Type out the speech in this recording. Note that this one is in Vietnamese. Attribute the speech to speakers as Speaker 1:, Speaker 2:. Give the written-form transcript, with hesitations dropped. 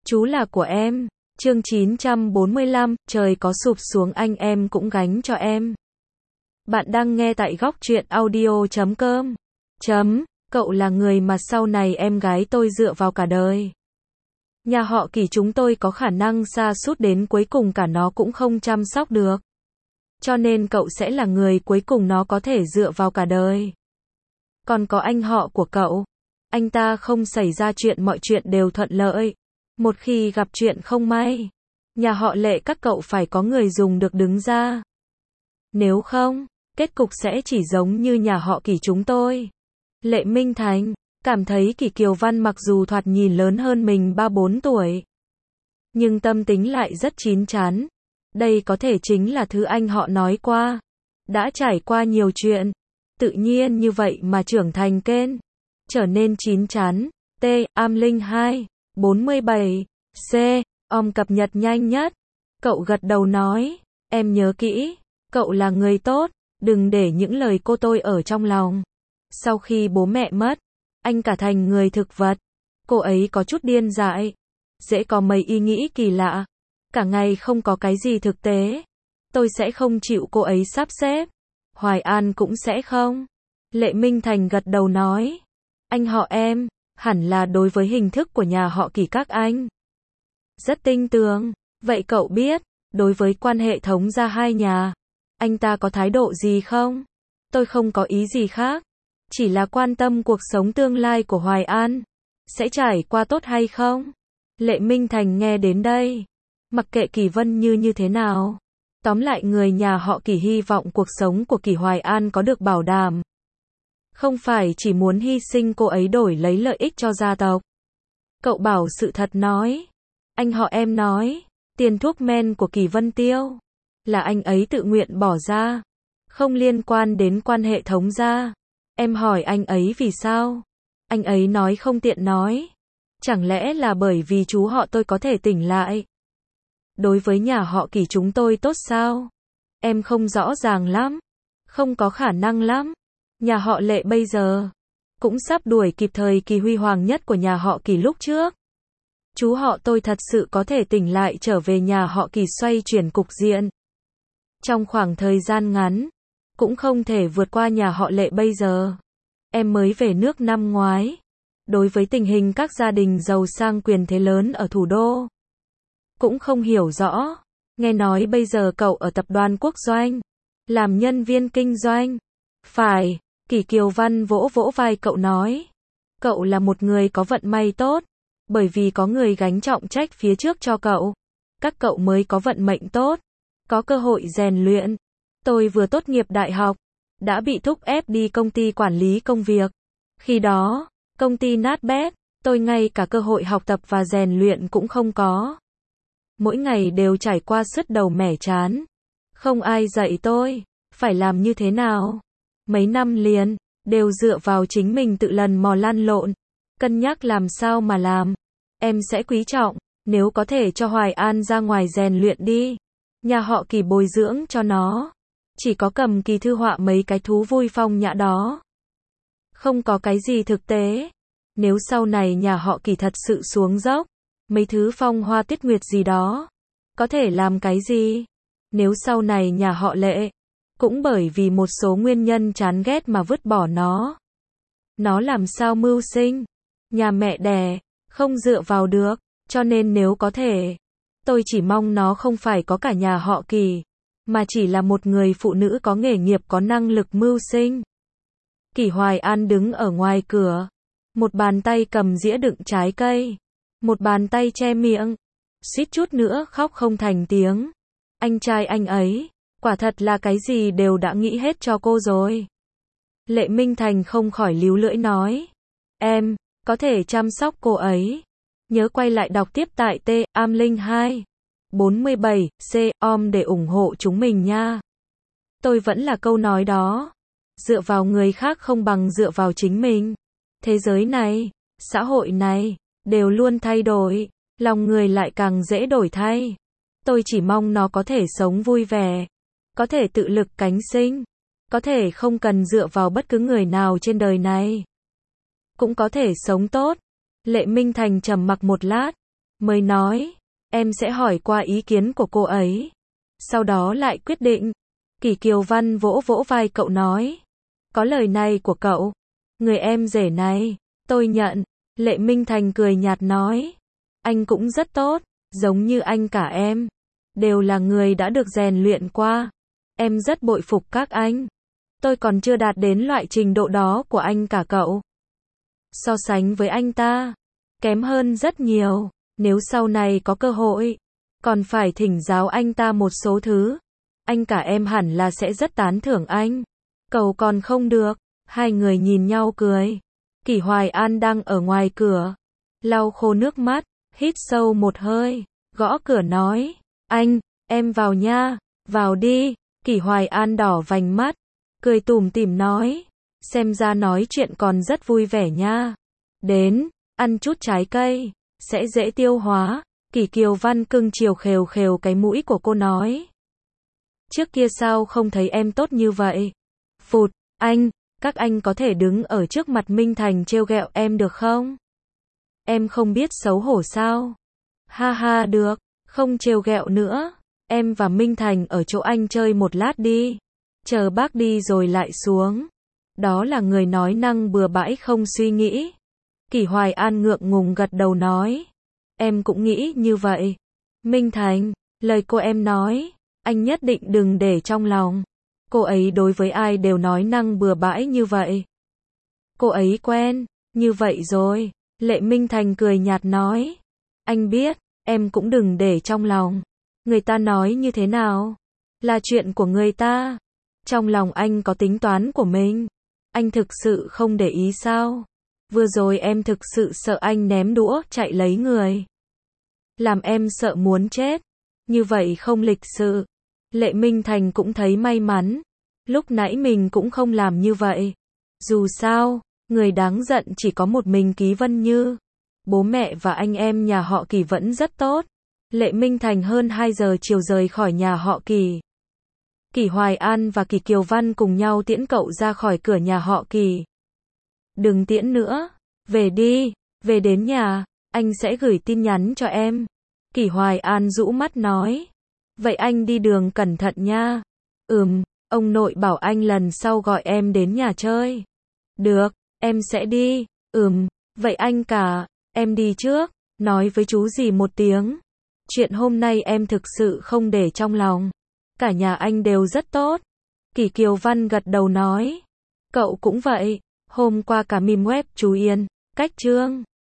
Speaker 1: Chú là của em. Chương 945, trời có sụp xuống anh em cũng gánh cho em. Bạn đang nghe tại góc truyện audio.com. Cậu là người mà sau này em gái tôi dựa vào cả đời. Nhà họ Kỳ chúng tôi có khả năng sa sút đến cuối cùng cả nó cũng không chăm sóc được. Cho nên cậu sẽ là người cuối cùng nó có thể dựa vào cả đời. Còn có anh họ của cậu. Anh ta không xảy ra chuyện mọi chuyện đều thuận lợi. Một khi gặp chuyện không may, nhà họ Lệ các cậu phải có người dùng được đứng ra. Nếu không, kết cục sẽ chỉ giống như nhà họ Kỳ chúng tôi. Lệ Minh Thành cảm thấy Kỳ Kiều Văn mặc dù thoạt nhìn lớn hơn mình 3-4 tuổi, nhưng tâm tính lại rất chín chắn. Đây có thể chính là thứ anh họ nói qua. Đã trải qua nhiều chuyện, tự nhiên như vậy mà trưởng thành kênh, trở nên chín chắn. Am Linh 2, 47, C, cập nhật nhanh nhất. Cậu gật đầu nói, em nhớ kỹ, cậu là người tốt, đừng để những lời cô tôi ở trong lòng. Sau khi bố mẹ mất, anh cả thành người thực vật. Cô ấy có chút điên dại, dễ có mấy ý nghĩ kỳ lạ, cả ngày không có cái gì thực tế. Tôi sẽ không chịu cô ấy sắp xếp. Hoài An cũng sẽ không. Lệ Minh Thành gật đầu nói, anh họ em, hẳn là đối với hình thức của nhà họ Kỳ các anh rất tinh tường. Vậy cậu biết, đối với quan hệ thống gia hai nhà, anh ta có thái độ gì không? Tôi không có ý gì khác, chỉ là quan tâm cuộc sống tương lai của Hoài An sẽ trải qua tốt hay không. Lệ Minh Thành nghe đến đây, mặc kệ Kỳ Vân như thế nào, tóm lại người nhà họ Kỳ hy vọng cuộc sống của Kỳ Hoài An có được bảo đảm. Không phải chỉ muốn hy sinh cô ấy đổi lấy lợi ích cho gia tộc. Cậu bảo sự thật nói. Anh họ em nói, tiền thuốc men của Kỳ Vân Tiêu là anh ấy tự nguyện bỏ ra, không liên quan đến quan hệ thống gia. Em hỏi anh ấy vì sao? Anh ấy nói không tiện nói. Chẳng lẽ là bởi vì chú họ tôi có thể tỉnh lại? Đối với nhà họ Kỳ chúng tôi tốt sao? Em không rõ ràng lắm. Không có khả năng lắm. Nhà họ Lệ bây giờ cũng sắp đuổi kịp thời kỳ huy hoàng nhất của nhà họ Kỳ lúc trước. Chú họ tôi thật sự có thể tỉnh lại trở về nhà họ Kỳ xoay chuyển cục diện. Trong khoảng thời gian ngắn, cũng không thể vượt qua nhà họ Lệ bây giờ. Em mới về nước năm ngoái. Đối với tình hình các gia đình giàu sang quyền thế lớn ở thủ đô, cũng không hiểu rõ. Nghe nói bây giờ cậu ở tập đoàn Quốc Doanh, làm nhân viên kinh doanh. Phải, Kỳ Kiều Văn vỗ vỗ vai cậu nói. Cậu là một người có vận may tốt, bởi vì có người gánh trọng trách phía trước cho cậu. Các cậu mới có vận mệnh tốt, có cơ hội rèn luyện. Tôi vừa tốt nghiệp đại học, đã bị thúc ép đi công ty quản lý công việc. Khi đó, công ty nát bét, tôi ngay cả cơ hội học tập và rèn luyện cũng không có. Mỗi ngày đều trải qua sứt đầu mẻ trán. Không ai dạy tôi phải làm như thế nào. Mấy năm liền, đều dựa vào chính mình tự lần mò lăn lộn, cân nhắc làm sao mà làm. Em sẽ quý trọng, nếu có thể cho Hoài An ra ngoài rèn luyện đi. Nhà họ Kỳ bồi dưỡng cho nó. Chỉ có cầm kỳ thư họa mấy cái thú vui phong nhã đó. Không có cái gì thực tế. Nếu sau này nhà họ Kỳ thật sự xuống dốc, mấy thứ phong hoa tuyết nguyệt gì đó, có thể làm cái gì? Nếu sau này nhà họ Lệ cũng bởi vì một số nguyên nhân chán ghét mà vứt bỏ nó làm sao mưu sinh? Nhà mẹ đẻ không dựa vào được, cho nên nếu có thể, tôi chỉ mong nó không phải có cả nhà họ Kỳ, mà chỉ là một người phụ nữ có nghề nghiệp có năng lực mưu sinh. Kỳ Hoài An đứng ở ngoài cửa, một bàn tay cầm dĩa đựng trái cây, một bàn tay che miệng, suýt chút nữa khóc không thành tiếng. Anh trai anh ấy, quả thật là cái gì đều đã nghĩ hết cho cô rồi. Lệ Minh Thành không khỏi líu lưỡi nói, em có thể chăm sóc cô ấy. Nhớ quay lại đọc tiếp tại Am Linh 2, 47, C, để ủng hộ chúng mình nha. Tôi vẫn là câu nói đó. Dựa vào người khác không bằng dựa vào chính mình. Thế giới này, xã hội này, đều luôn thay đổi, lòng người lại càng dễ đổi thay. Tôi chỉ mong nó có thể sống vui vẻ, có thể tự lực cánh sinh, có thể không cần dựa vào bất cứ người nào trên đời này, cũng có thể sống tốt. Lệ Minh Thành trầm mặc một lát, mới nói, em sẽ hỏi qua ý kiến của cô ấy. Sau đó lại quyết định. Kỷ Kiều Văn vỗ vỗ vai cậu nói, có lời này của cậu, người em rể này, tôi nhận. Lệ Minh Thành cười nhạt nói, anh cũng rất tốt, giống như anh cả em, đều là người đã được rèn luyện qua. Em rất bội phục các anh. Tôi còn chưa đạt đến loại trình độ đó của anh cả cậu. So sánh với anh ta, kém hơn rất nhiều. Nếu sau này có cơ hội, còn phải thỉnh giáo anh ta một số thứ. Anh cả em hẳn là sẽ rất tán thưởng anh. Cậu còn không được. Hai người nhìn nhau cười. Kỷ Hoài An đang ở ngoài cửa, lau khô nước mắt, hít sâu một hơi, gõ cửa nói, anh, em vào nha, vào đi. Kỷ Hoài An đỏ vành mắt, cười tủm tỉm nói, xem ra nói chuyện còn rất vui vẻ nha. Đến, ăn chút trái cây, sẽ dễ tiêu hóa. Kỷ Kiều Văn cưng chiều khều khều cái mũi của cô nói, trước kia sao không thấy em tốt như vậy? Phụt, anh, các anh có thể đứng ở trước mặt Minh Thành trêu ghẹo em được không? Em không biết xấu hổ sao? Ha ha được, không trêu ghẹo nữa. Em và Minh Thành ở chỗ anh chơi một lát đi. Chờ bác đi rồi lại xuống. Đó là người nói năng bừa bãi không suy nghĩ. Kỷ Hoài An ngượng ngùng gật đầu nói, em cũng nghĩ như vậy. Minh Thành, lời cô em nói, anh nhất định đừng để trong lòng. Cô ấy đối với ai đều nói năng bừa bãi như vậy. Cô ấy quen, như vậy rồi. Lệ Minh Thành cười nhạt nói, anh biết, em cũng đừng để trong lòng. Người ta nói như thế nào, là chuyện của người ta. Trong lòng anh có tính toán của mình. Anh thực sự không để ý sao? Vừa rồi em thực sự sợ anh ném đũa chạy lấy người. Làm em sợ muốn chết. Như vậy không lịch sự. Lệ Minh Thành cũng thấy may mắn. Lúc nãy mình cũng không làm như vậy. Dù sao, người đáng giận chỉ có một mình Ký Vân Như. Bố mẹ và anh em nhà họ Kỷ vẫn rất tốt. Lệ Minh Thành hơn 2 giờ chiều rời khỏi nhà họ Kỷ. Kỷ Hoài An và Kỷ Kiều Văn cùng nhau tiễn cậu ra khỏi cửa nhà họ Kỷ. Đừng tiễn nữa, về đi, về đến nhà, anh sẽ gửi tin nhắn cho em. Kỷ Hoài An rũ mắt nói, vậy anh đi đường cẩn thận nha. Ông nội bảo anh lần sau gọi em đến nhà chơi. Được, em sẽ đi. Vậy anh cả, em đi trước, nói với chú gì một tiếng. Chuyện hôm nay em thực sự không để trong lòng. Cả nhà anh đều rất tốt. Kỷ Kiều Văn gật đầu nói, cậu cũng vậy. Hôm qua cả mìm web chú Yên, cách chương